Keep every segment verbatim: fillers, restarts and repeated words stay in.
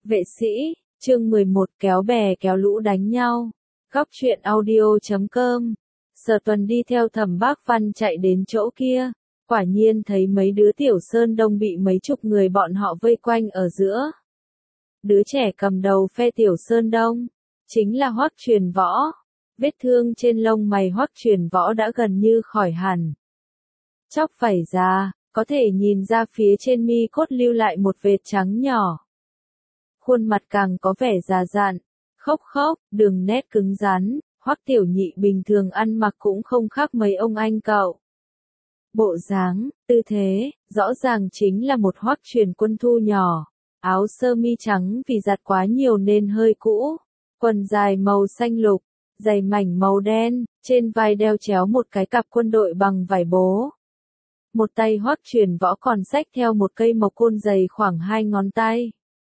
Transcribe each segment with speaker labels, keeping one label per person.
Speaker 1: Vệ sĩ, chương mười một kéo bè kéo lũ đánh nhau. Góc truyện audio chấm com. Sở Tuần đi theo Thẩm Bác Văn chạy đến chỗ kia, quả nhiên thấy mấy đứa tiểu sơn đông bị mấy chục người bọn họ vây quanh ở giữa. Đứa trẻ cầm đầu phe tiểu sơn đông, chính là Hoắc Truyền Võ. Vết thương trên lông mày Hoắc Truyền Võ đã gần như khỏi hẳn. Chóc vảy ra, có thể nhìn ra phía trên mi cốt lưu lại một vệt trắng nhỏ. Khuôn mặt càng có vẻ già dặn, khốc khốc, đường nét cứng rắn, Hoắc Tiểu Nhị bình thường ăn mặc cũng không khác mấy ông anh cậu. Bộ dáng, tư thế, rõ ràng chính là một Hoắc Truyền Quân thu nhỏ, áo sơ mi trắng vì giặt quá nhiều nên hơi cũ, quần dài màu xanh lục, giày mảnh màu đen, trên vai đeo chéo một cái cặp quân đội bằng vải bố. Một tay Hoắc Truyền Võ còn xách theo một cây mộc côn dày khoảng hai ngón tay.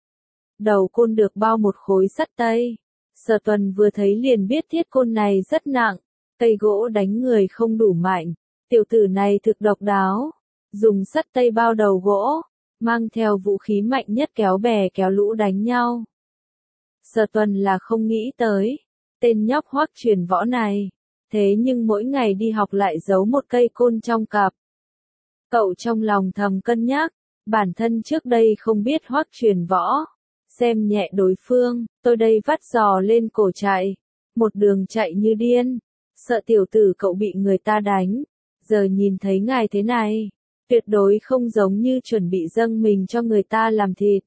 Speaker 1: Đầu côn được bao một khối sắt tây. Sở Tuần vừa thấy liền biết thiết côn này rất nặng, cây gỗ đánh người không đủ mạnh. Tiểu tử này thực độc đáo, dùng sắt tây bao đầu gỗ, mang theo vũ khí mạnh nhất kéo bè kéo lũ đánh nhau. Sở Tuần là không nghĩ tới, tên nhóc Hoắc Truyền Võ này, thế nhưng mỗi ngày đi học lại giấu một cây côn trong cặp. Cậu trong lòng thầm cân nhắc, bản thân trước đây không biết Hoắc Truyền Võ, xem nhẹ đối phương, tôi đây vắt giò lên cổ chạy, một đường chạy như điên, sợ tiểu tử cậu bị người ta đánh, giờ nhìn thấy ngài thế này, tuyệt đối không giống như chuẩn bị dâng mình cho người ta làm thịt.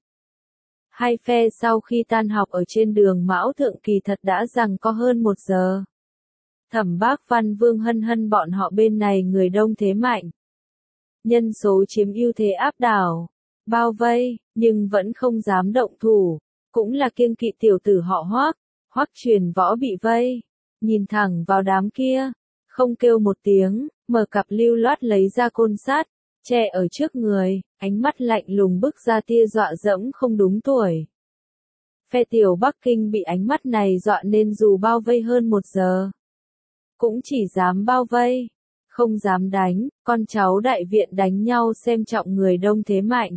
Speaker 1: Hai phe sau khi tan học ở trên đường Mão Thượng kỳ thật đã rằng có hơn một giờ. Thẩm Bác Văn Vương Hân Hân bọn họ bên này người đông thế mạnh. Nhân số chiếm ưu thế áp đảo, bao vây, nhưng vẫn không dám động thủ, cũng là kiêng kỵ tiểu tử họ Hoắc. Hoắc Truyền Võ bị vây, nhìn thẳng vào đám kia, không kêu một tiếng, mở cặp lưu loát lấy ra côn sắt, che ở trước người, ánh mắt lạnh lùng bức ra tia dọa dẫm không đúng tuổi. Phe tiểu Bắc Kinh bị ánh mắt này dọa nên dù bao vây hơn một giờ, cũng chỉ dám bao vây, không dám đánh. Con cháu đại viện đánh nhau xem trọng người đông thế mạnh,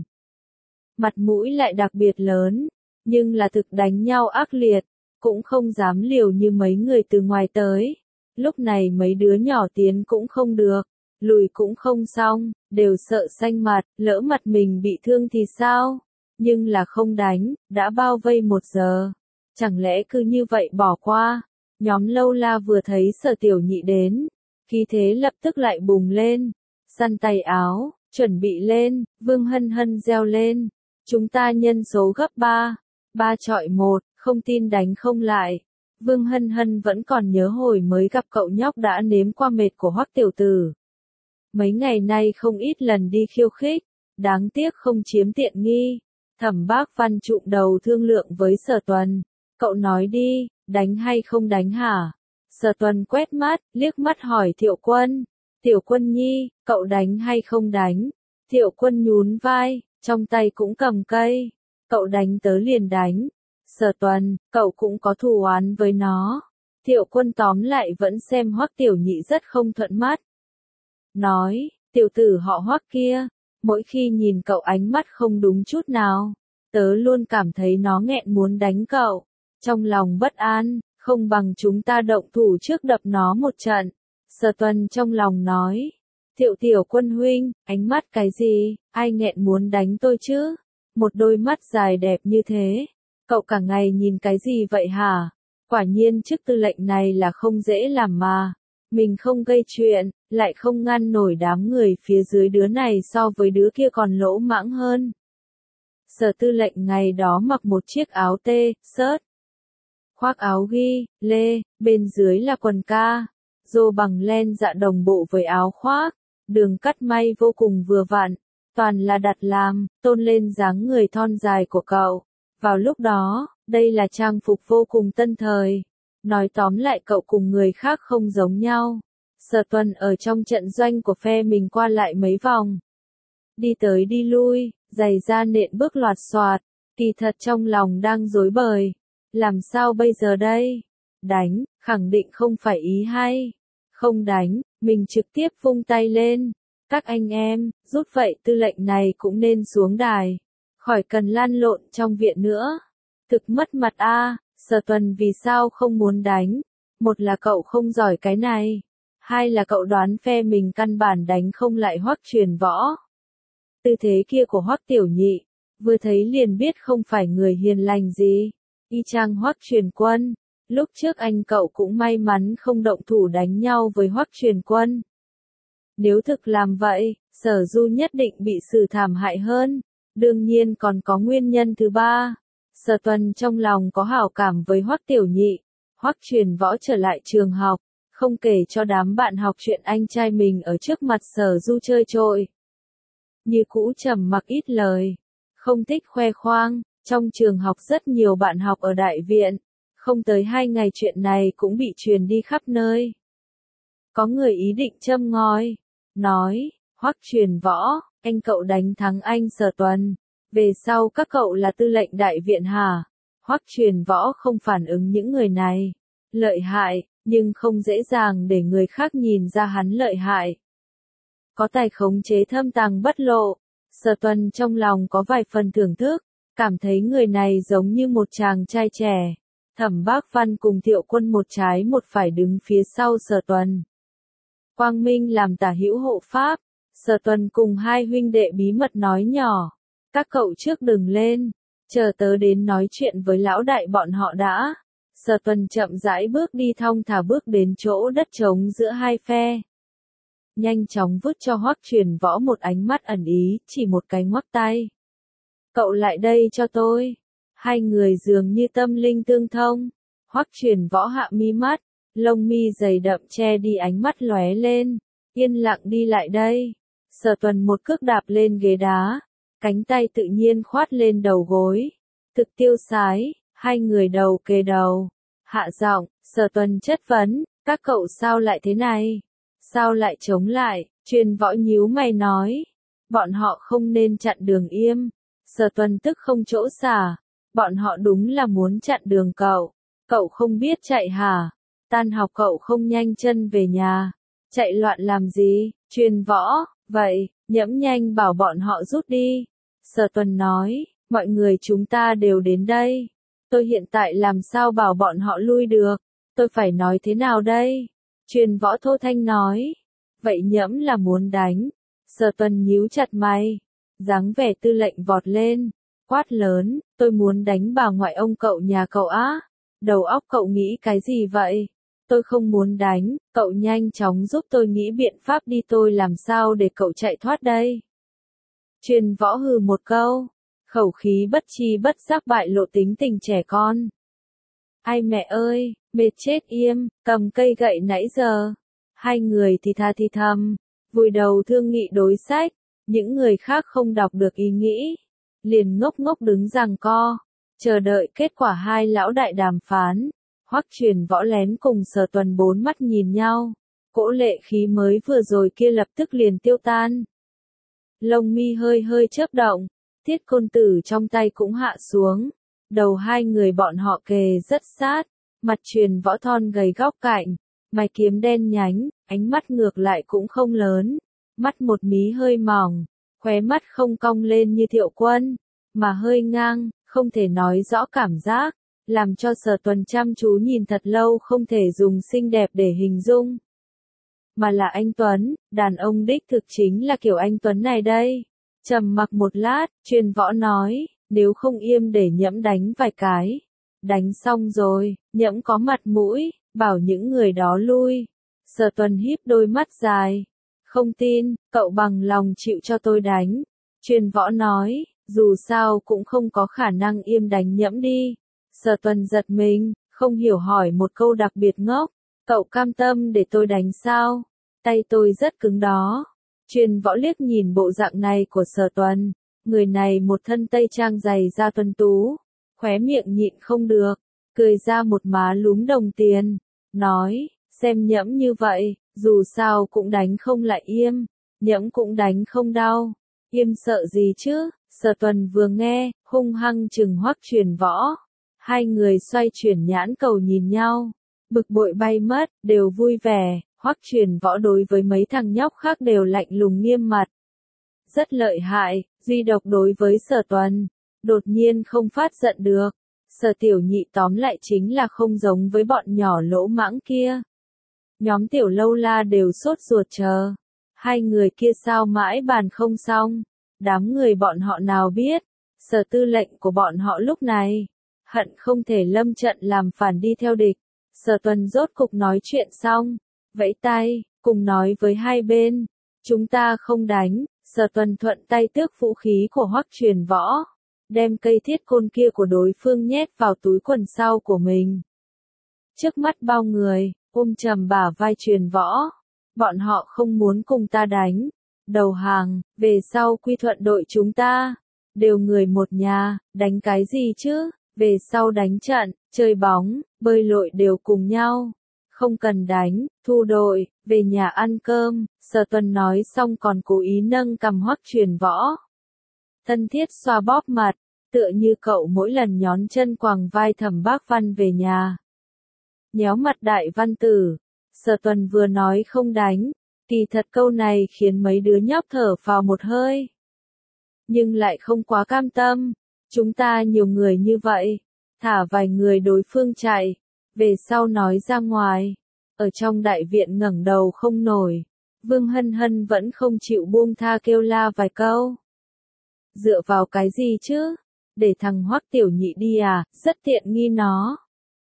Speaker 1: mặt mũi lại đặc biệt lớn, nhưng là thực đánh nhau ác liệt, cũng không dám liều như mấy người từ ngoài tới. Lúc này mấy đứa nhỏ tiến cũng không được, lùi cũng không xong, đều sợ xanh mặt, lỡ mặt mình bị thương thì sao? Nhưng là không đánh, đã bao vây một giờ, chẳng lẽ cứ như vậy bỏ qua? Nhóm Lâu La vừa thấy Sở Tiểu Nhị đến, khí thế lập tức lại bùng lên, săn tay áo, chuẩn bị lên. Vương Hân Hân reo lên, chúng ta nhân số gấp ba, ba chọi một, không tin đánh không lại. Vương Hân Hân vẫn còn nhớ hồi mới gặp cậu nhóc đã nếm qua mệt của Hoắc tiểu tử. Mấy ngày nay không ít lần đi khiêu khích, đáng tiếc không chiếm tiện nghi. Thẩm Bác Văn trụm đầu thương lượng với Sở Tuần, cậu nói đi, đánh hay không đánh hả? Sở Tuần quét mắt, liếc mắt hỏi Thiệu Quân, Tiểu Quân nhi, cậu đánh hay không đánh? Thiệu Quân nhún vai, trong tay cũng cầm cây, cậu đánh tớ liền đánh. Sở Tuần, cậu cũng có thù oán với nó. Thiệu Quân tóm lại vẫn xem Hoắc Tiểu Nhị rất không thuận mắt. Nói, tiểu tử họ Hoắc kia, mỗi khi nhìn cậu ánh mắt không đúng chút nào, tớ luôn cảm thấy nó nghẹn muốn đánh cậu. Trong lòng bất an, không bằng chúng ta động thủ trước đập nó một trận. Sở Tuần trong lòng nói, Thiệu Tiểu Quân huynh, ánh mắt cái gì, ai nghẹn muốn đánh tôi chứ? Một đôi mắt dài đẹp như thế, cậu cả ngày nhìn cái gì vậy hả? Quả nhiên chức tư lệnh này là không dễ làm mà. Mình không gây chuyện, lại không ngăn nổi đám người phía dưới, đứa này so với đứa kia còn lỗ mãng hơn. Sở tư lệnh ngày đó mặc một chiếc áo tê, sớt, khoác áo ghi, lê, bên dưới là quần ca, rô bằng len dạ đồng bộ với áo khoác, đường cắt may vô cùng vừa vặn, toàn là đặt làm, tôn lên dáng người thon dài của cậu. Vào lúc đó, đây là trang phục vô cùng tân thời. Nói tóm lại cậu cùng người khác không giống nhau. Sở Tuần ở trong trận doanh của phe mình qua lại mấy vòng, đi tới đi lui, giày da nện bước loạt xoạt, kỳ thật trong lòng đang rối bời. Làm sao bây giờ đây? Đánh, khẳng định không phải ý hay. Không đánh, mình trực tiếp vung tay lên. Các anh em, rút vậy tư lệnh này cũng nên xuống đài. Khỏi cần lan lộn trong viện nữa. Thực mất mặt a, Sở Tuần vì sao không muốn đánh? Một là cậu không giỏi cái này, hai là cậu đoán phe mình căn bản đánh không lại Hoắc Truyền Võ. Tư thế kia của Hoắc Tiểu Nhị, vừa thấy liền biết không phải người hiền lành gì, y chang Hoắc Truyền Quân. Lúc trước anh cậu cũng may mắn không động thủ đánh nhau với Hoắc Truyền Quân. Nếu thực làm vậy, Sở Du nhất định bị xử thảm hại hơn. Đương nhiên còn có nguyên nhân thứ ba. Sở Tuần trong lòng có hảo cảm với Hoắc Tiểu Nhị. Hoắc Truyền Võ trở lại trường học, không kể cho đám bạn học chuyện anh trai mình ở trước mặt Sở Du chơi trội. Như cũ trầm mặc ít lời, không thích khoe khoang. Trong trường học rất nhiều bạn học ở đại viện, không tới hai ngày chuyện này cũng bị truyền đi khắp nơi. Có người ý định châm ngòi, nói, Hoắc Truyền Võ, anh cậu đánh thắng anh Sở Tuần, về sau các cậu là tư lệnh đại viện hả? Hoắc Truyền Võ không phản ứng những người này. Lợi hại, nhưng không dễ dàng để người khác nhìn ra hắn lợi hại. Có tài khống chế thâm tàng bất lộ. Sở Tuần trong lòng có vài phần thưởng thức, cảm thấy người này giống như một chàng trai trẻ. Thẩm Bác Văn cùng Thiệu Quân một trái một phải đứng phía sau Sở Tuần. Quang Minh làm tả hữu hộ pháp, Sở Tuần cùng hai huynh đệ bí mật nói nhỏ. Các cậu trước đừng lên, chờ tớ đến nói chuyện với lão đại bọn họ đã. Sở Tuần chậm rãi bước đi thong thả bước đến chỗ đất trống giữa hai phe. Nhanh chóng vứt cho Hoắc Truyền Võ một ánh mắt ẩn ý, chỉ một cái ngoắc tay. Cậu lại đây cho tôi. Hai người dường như tâm linh tương thông. Hoắc Truyền Võ hạ mi mắt, lông mi dày đậm che đi ánh mắt lóe lên, yên lặng đi lại đây. Sở Tuần một cước đạp lên ghế đá, cánh tay tự nhiên khoát lên đầu gối. Thực tiêu sái, hai người đầu kề đầu. Hạ giọng, Sở Tuần chất vấn, các cậu sao lại thế này? Sao lại chống lại? Truyền Võ nhíu mày nói. Bọn họ không nên chặn đường Yêm. Sở Tuần tức không chỗ xả. Bọn họ đúng là muốn chặn đường cậu. Cậu không biết chạy hả? Tan học cậu không nhanh chân về nhà. Chạy loạn làm gì? Truyền Võ, vậy, nhẫm nhanh bảo bọn họ rút đi. Sở Tuần nói, mọi người chúng ta đều đến đây. Tôi hiện tại làm sao bảo bọn họ lui được? Tôi phải nói thế nào đây? Truyền Võ thô thanh nói. Vậy nhẫm là muốn đánh. Sở Tuần nhíu chặt mày. Dáng vẻ tư lệnh vọt lên. Quát lớn, tôi muốn đánh bà ngoại ông cậu nhà cậu á. Đầu óc cậu nghĩ cái gì vậy? Tôi không muốn đánh, cậu nhanh chóng giúp tôi nghĩ biện pháp đi, tôi làm sao để cậu chạy thoát đây? Truyền Võ hừ một câu, khẩu khí bất chi bất giác bại lộ tính tình trẻ con. Ai mẹ ơi, mệt chết Yêm, cầm cây gậy nãy giờ. Hai người thì tha thì thầm, vùi đầu thương nghị đối sách, những người khác không đọc được ý nghĩ, liền ngốc ngốc đứng giằng co, chờ đợi kết quả hai lão đại đàm phán. Hoắc Truyền Võ lén cùng Sở Tuần bốn mắt nhìn nhau, cỗ lệ khí mới vừa rồi kia lập tức liền tiêu tan. Lông mi hơi hơi chớp động, Thiết Côn Tử trong tay cũng hạ xuống, đầu hai người bọn họ kề rất sát, mặt Truyền Võ thon gầy góc cạnh, mày kiếm đen nhánh, ánh mắt ngược lại cũng không lớn, mắt một mí hơi mỏng, khóe mắt không cong lên như Thiệu Quân, mà hơi ngang, không thể nói rõ cảm giác, làm cho Sở Tuần chăm chú nhìn thật lâu không thể dùng xinh đẹp để hình dung. Mà là anh Tuấn, đàn ông đích thực chính là kiểu anh Tuấn này đây. Trầm mặc một lát, Truyền Võ nói, nếu không Yêm để nhẫm đánh vài cái. Đánh xong rồi, nhẫm có mặt mũi, bảo những người đó lui. Sở Tuần híp đôi mắt dài. Không tin, cậu bằng lòng chịu cho tôi đánh. Truyền Võ nói, dù sao cũng không có khả năng Yêm đánh nhẫm đi. Sở Tuần giật mình, không hiểu hỏi một câu đặc biệt ngốc. Cậu cam tâm để tôi đánh sao? Tay tôi rất cứng đó. Truyền Võ liếc nhìn bộ dạng này của Sở Tuần. Người này một thân tây trang dày da tuấn tú. Khóe miệng nhịn không được. Cười ra một má lúm đồng tiền. Nói, xem nhẫm như vậy, dù sao cũng đánh không lại Yêm. Nhẫm cũng đánh không đau. Yêm sợ gì chứ? Sở Tuần vừa nghe, hung hăng trừng Hoắc Truyền Võ. Hai người xoay chuyển nhãn cầu nhìn nhau, bực bội bay mất, đều vui vẻ. Hoắc Truyền Võ đối với mấy thằng nhóc khác đều lạnh lùng nghiêm mặt. Rất lợi hại, duy độc đối với Sở Tuần, đột nhiên không phát giận được. Sở Tiểu Nhị tóm lại chính là không giống với bọn nhỏ lỗ mãng kia. Nhóm Tiểu Lâu La đều sốt ruột chờ. Hai người kia sao mãi bàn không xong. Đám người bọn họ nào biết, Sở Tư lệnh của bọn họ lúc này, hận không thể lâm trận làm phản đi theo địch. Sở Tuần rốt cục nói chuyện xong, vẫy tay, cùng nói với hai bên, chúng ta không đánh. Sở Tuần thuận tay tước vũ khí của Hoắc Truyền Võ, đem cây thiết côn kia của đối phương nhét vào túi quần sau của mình. Trước mắt bao người, ôm chầm bả vai Truyền Võ, bọn họ không muốn cùng ta đánh, đầu hàng, về sau quy thuận đội chúng ta, đều người một nhà, đánh cái gì chứ, về sau đánh trận, chơi bóng, bơi lội đều cùng nhau. Không cần đánh, thu đội, về nhà ăn cơm. Sở Tuần nói xong còn cố ý nâng cằm Hoắc Truyền Võ. Thân thiết xoa bóp mặt, tựa như cậu mỗi lần nhón chân quàng vai Thẩm Bác Văn về nhà. Nhéo mặt Đại Văn Tử, Sở Tuần vừa nói không đánh, kỳ thật câu này khiến mấy đứa nhóc thở phào một hơi. Nhưng lại không quá cam tâm, chúng ta nhiều người như vậy, thả vài người đối phương chạy. Về sau nói ra ngoài, ở trong đại viện ngẩng đầu không nổi, Vương Hân Hân vẫn không chịu buông tha kêu la vài câu. Dựa vào cái gì chứ? Để thằng Hoắc Tiểu Nhị đi à, rất tiện nghi nó.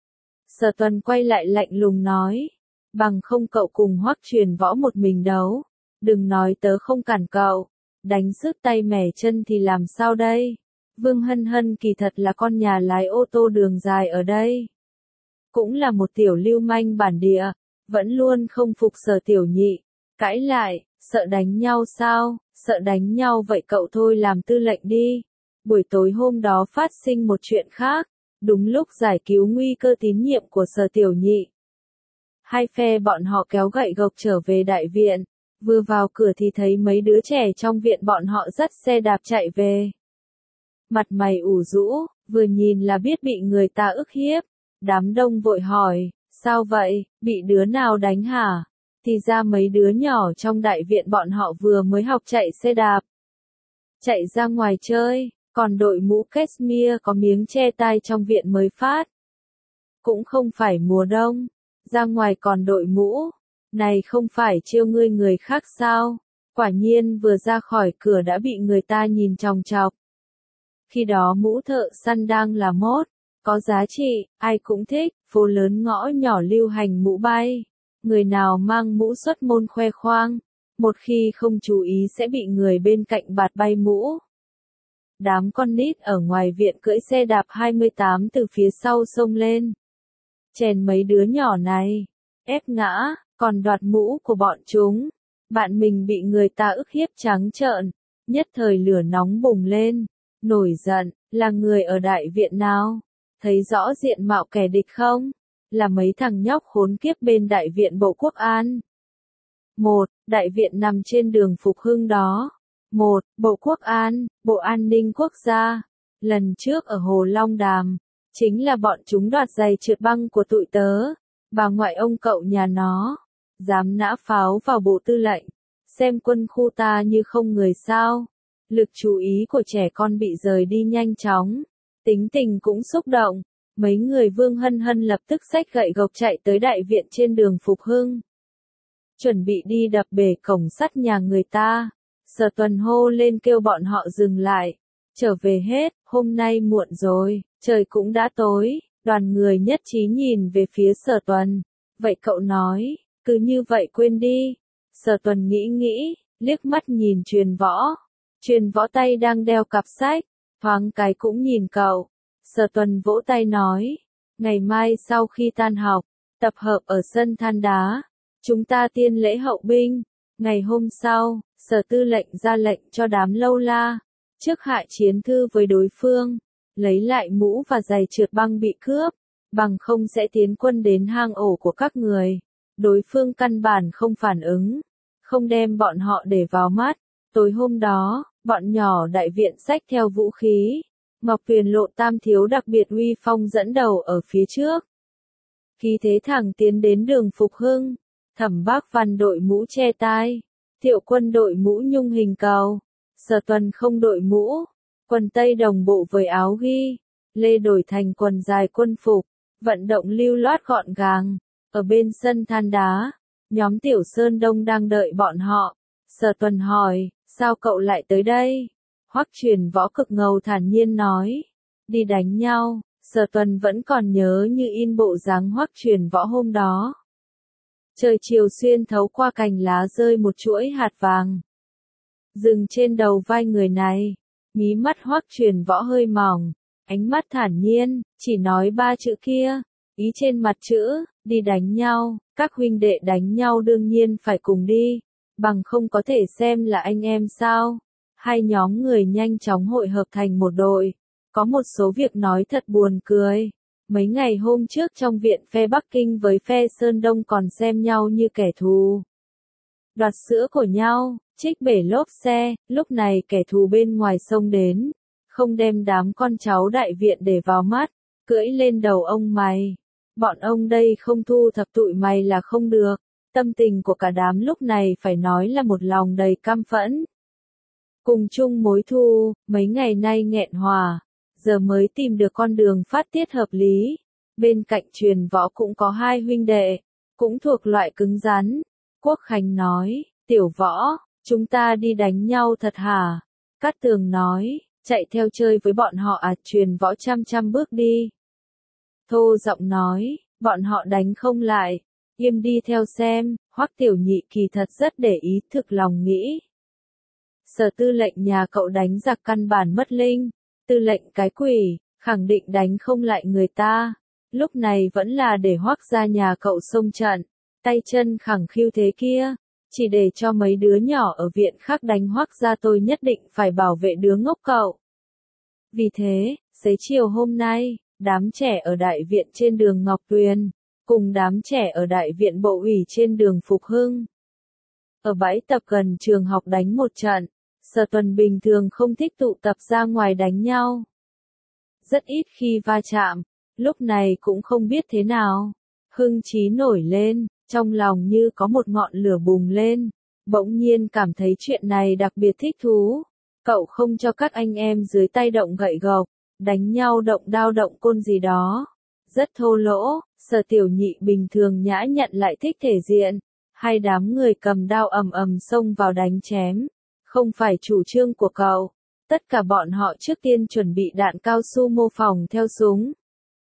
Speaker 1: Sở Tuần quay lại lạnh lùng nói, bằng không cậu cùng Hoắc Truyền Võ một mình đấu, đừng nói tớ không cản cậu, đánh sứt tay mẻ chân thì làm sao đây? Vương Hân Hân kỳ thật là con nhà lái ô tô đường dài ở đây. Cũng là một tiểu lưu manh bản địa, vẫn luôn không phục Sở Tiểu Nhị, cãi lại, sợ đánh nhau sao, sợ đánh nhau vậy cậu thôi làm tư lệnh đi. Buổi tối hôm đó phát sinh một chuyện khác, đúng lúc giải cứu nguy cơ tín nhiệm của Sở Tiểu Nhị. Hai phe bọn họ kéo gậy gộc trở về đại viện, vừa vào cửa thì thấy mấy đứa trẻ trong viện bọn họ dắt xe đạp chạy về. Mặt mày ủ rũ, vừa nhìn là biết bị người ta ức hiếp. Đám đông vội hỏi, sao vậy, bị đứa nào đánh hả? Thì ra mấy đứa nhỏ trong đại viện bọn họ vừa mới học chạy xe đạp. Chạy ra ngoài chơi, còn đội mũ cashmere có miếng che tai trong viện mới phát. Cũng không phải mùa đông, ra ngoài còn đội mũ. Này không phải trêu ngươi người khác sao? Quả nhiên vừa ra khỏi cửa đã bị người ta nhìn chòng chọc. Khi đó mũ thợ săn đang là mốt. Có giá trị, ai cũng thích, phố lớn ngõ nhỏ lưu hành mũ bay. Người nào mang mũ xuất môn khoe khoang, một khi không chú ý sẽ bị người bên cạnh bạt bay mũ. Đám con nít ở ngoài viện cưỡi xe đạp hai mươi tám từ phía sau xông lên. Chèn mấy đứa nhỏ này, ép ngã, còn đoạt mũ của bọn chúng. Bạn mình bị người ta ức hiếp trắng trợn, nhất thời lửa nóng bùng lên, nổi giận, là người ở đại viện nào? Thấy rõ diện mạo kẻ địch không? Là mấy thằng nhóc khốn kiếp bên đại viện Bộ Quốc an. Một, đại viện nằm trên đường Phục Hưng đó. Một, Bộ Quốc an, Bộ An ninh Quốc gia. Lần trước ở Hồ Long Đàm, chính là bọn chúng đoạt giày trượt băng của tụi tớ. Bà ngoại ông cậu nhà nó, dám nã pháo vào bộ tư lệnh. Xem quân khu ta như không người sao. Lực chú ý của trẻ con bị rời đi nhanh chóng. Tính tình cũng xúc động, mấy người Vương Hân Hân lập tức xách gậy gộc chạy tới đại viện trên đường Phục Hưng. Chuẩn bị đi đập bể cổng sắt nhà người ta, Sở Tuần hô lên kêu bọn họ dừng lại, trở về hết, hôm nay muộn rồi, trời cũng đã tối, đoàn người nhất trí nhìn về phía Sở Tuần, vậy cậu nói, cứ như vậy quên đi. Sở Tuần nghĩ nghĩ, liếc mắt nhìn Truyền Võ, Truyền Võ tay đang đeo cặp sách. Thoáng cái cũng nhìn cậu, Sở Tuần vỗ tay nói, ngày mai sau khi tan học, tập hợp ở sân than đá, chúng ta tiên lễ hậu binh. Ngày hôm sau, Sở Tư lệnh ra lệnh cho đám Lâu La, trước hạ chiến thư với đối phương, lấy lại mũ và giày trượt băng bị cướp, bằng không sẽ tiến quân đến hang ổ của các người. Đối phương căn bản không phản ứng, không đem bọn họ để vào mắt. Tối hôm đó, bọn nhỏ đại viện xách theo vũ khí, Ngọc Tuyền Lộ tam thiếu đặc biệt uy phong dẫn đầu ở phía trước. Khí thế thẳng tiến đến đường Phục Hưng, Thẩm Bác Văn đội mũ che tai, Thiệu Quân đội mũ nhung hình cầu, Sở Tuần không đội mũ, quần tây đồng bộ với áo ghi, lê đổi thành quần dài quân phục, vận động lưu loát gọn gàng. Ở bên sân than đá, nhóm Tiểu Sơn Đông đang đợi bọn họ. Sở Tuần hỏi, sao cậu lại tới đây? Hoắc Truyền Võ cực ngầu thản nhiên nói, đi đánh nhau. Sở Tuần vẫn còn nhớ như in bộ dáng Hoắc Truyền Võ hôm đó. Trời chiều xuyên thấu qua cành lá rơi một chuỗi hạt vàng, dừng trên đầu vai người này. Mí mắt Hoắc Truyền Võ hơi mỏng, ánh mắt thản nhiên, chỉ nói ba chữ kia, ý trên mặt chữ, đi đánh nhau. Các huynh đệ đánh nhau đương nhiên phải cùng đi, bằng không có thể xem là anh em sao. Hai nhóm người nhanh chóng hội hợp thành một đội. Có một số việc nói thật buồn cười. Mấy ngày hôm trước trong viện phe Bắc Kinh với phe Sơn Đông còn xem nhau như kẻ thù. Đoạt sữa của nhau, trích bể lốp xe, lúc này kẻ thù bên ngoài sông đến. Không đem đám con cháu đại viện để vào mắt, cưỡi lên đầu ông mày. Bọn ông đây không thu thập tụi mày là không được. Tâm tình của cả đám lúc này phải nói là một lòng đầy căm phẫn. Cùng chung mối thù, mấy ngày nay nghẹn hòa, giờ mới tìm được con đường phát tiết hợp lý. Bên cạnh Truyền Võ cũng có hai huynh đệ, cũng thuộc loại cứng rắn. Quốc Khánh nói, Tiểu Võ, chúng ta đi đánh nhau thật hả? Cát Tường nói, chạy theo chơi với bọn họ à? Truyền Võ chăm chăm bước đi. Thô giọng nói, bọn họ đánh không lại, im đi theo xem. Hoắc Tiểu Nhị kỳ thật rất để ý, thực lòng nghĩ. Sở Tư lệnh nhà cậu đánh giặc căn bản mất linh, tư lệnh cái quỷ, khẳng định đánh không lại người ta. Lúc này vẫn là để Hoắc gia nhà cậu xông trận, tay chân khẳng khiu thế kia, chỉ để cho mấy đứa nhỏ ở viện khác đánh Hoắc gia, tôi nhất định phải bảo vệ đứa ngốc cậu. Vì thế, xế chiều hôm nay, đám trẻ ở đại viện trên đường Ngọc Tuyền, cùng đám trẻ ở đại viện bộ ủy trên đường Phục Hưng, ở bãi tập gần trường học đánh một trận. Sở Tuần bình thường không thích tụ tập ra ngoài đánh nhau, rất ít khi va chạm, lúc này cũng không biết thế nào. Hưng trí nổi lên, trong lòng như có một ngọn lửa bùng lên, bỗng nhiên cảm thấy chuyện này đặc biệt thích thú. Cậu không cho các anh em dưới tay động gậy gộc, đánh nhau động đao động côn gì đó, rất thô lỗ. Sở Tiểu Nhị bình thường nhã nhặn lại thích thể diện, hai đám người cầm đao ầm ầm xông vào đánh chém. Không phải chủ trương của cậu. Tất cả bọn họ trước tiên chuẩn bị đạn cao su mô phỏng theo súng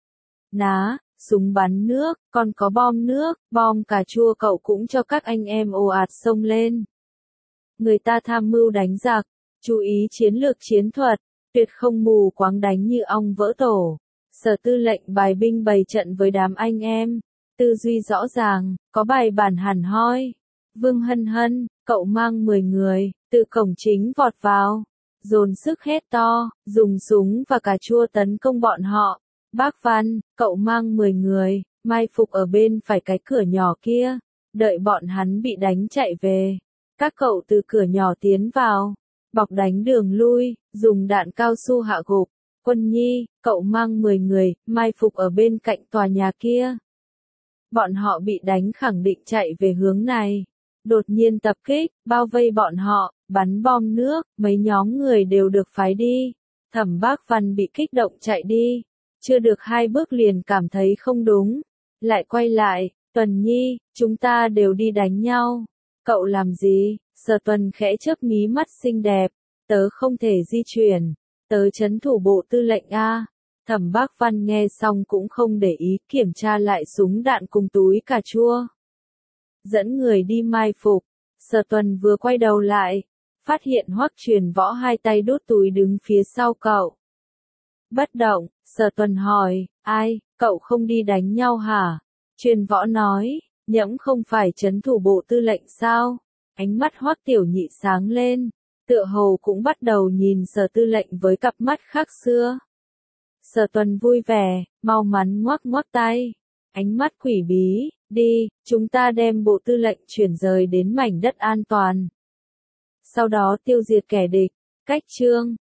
Speaker 1: ná, súng bắn nước, còn có bom nước, bom cà chua cậu cũng cho các anh em ồ ạt xông lên. Người ta tham mưu đánh giặc, chú ý chiến lược chiến thuật, tuyệt không mù quáng đánh như ong vỡ tổ. Sở Tư lệnh bài binh bày trận với đám anh em, tư duy rõ ràng, có bài bản hẳn hoi. Vương Hân Hân, cậu mang mười người, từ cổng chính vọt vào, dồn sức hét to, dùng súng và cà chua tấn công bọn họ. Bác Văn, cậu mang mười người, mai phục ở bên phải cái cửa nhỏ kia, đợi bọn hắn bị đánh chạy về. Các cậu từ cửa nhỏ tiến vào, bọc đánh đường lui, dùng đạn cao su hạ gục. Quân Nhi, cậu mang mười người, mai phục ở bên cạnh tòa nhà kia. Bọn họ bị đánh khẳng định chạy về hướng này. Đột nhiên tập kích, bao vây bọn họ, bắn bom nước, mấy nhóm người đều được phái đi. Thẩm Bác Văn bị kích động chạy đi, chưa được hai bước liền cảm thấy không đúng, lại quay lại. Tuần Nhi, chúng ta đều đi đánh nhau. Cậu làm gì? Sở Tuần khẽ chớp mí mắt xinh đẹp, tớ không thể di chuyển, tớ trấn thủ bộ tư lệnh a. Thẩm Bác Văn nghe xong cũng không để ý, kiểm tra lại súng đạn cùng túi cà chua, dẫn người đi mai phục. Sở Tuần vừa quay đầu lại, phát hiện Hoắc Truyền Võ hai tay đút túi đứng phía sau cậu. Bất động, Sở Tuần hỏi, ai, cậu không đi đánh nhau hả? Truyền Võ nói, nhẫm không phải trấn thủ bộ tư lệnh sao? Ánh mắt Hoắc Tiểu Nhị sáng lên, tựa hồ cũng bắt đầu nhìn Sở Tư lệnh với cặp mắt khác xưa. Sở Tuần vui vẻ, mau mắn ngoắc ngoắc tay, ánh mắt quỷ bí, đi, chúng ta đem bộ tư lệnh chuyển rời đến mảnh đất an toàn. Sau đó tiêu diệt kẻ địch. Cách chương